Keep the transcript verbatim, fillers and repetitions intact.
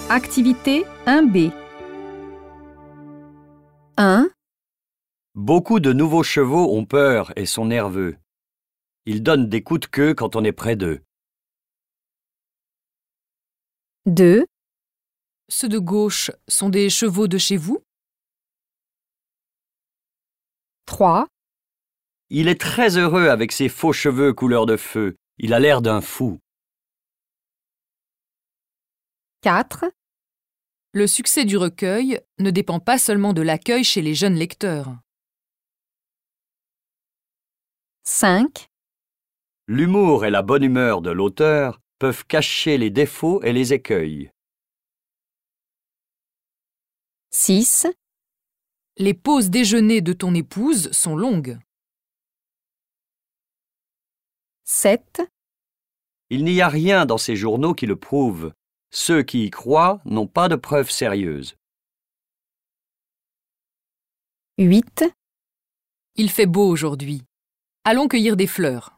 Activité un B. un. Beaucoup de nouveaux chevaux ont peur et sont nerveux. Ils donnent des coups de queue quand on est près d'eux. deux. Ceux de gauche sont des chevaux de chez vous? trois. Il est très heureux avec ses faux cheveux couleur de feu. Il a l'air d'un fou. quatre. Le succès du recueil ne dépend pas seulement de l'accueil chez les jeunes lecteurs. cinq. L'humour et la bonne humeur de l'auteur peuvent cacher les défauts et les écueils. six. Les pauses déjeuner de ton épouse sont longues. sept. Il n'y a rien dans ces journaux qui le prouve. Ceux qui y croient n'ont pas de preuves sérieuses. huit. Il fait beau aujourd'hui. Allons cueillir des fleurs.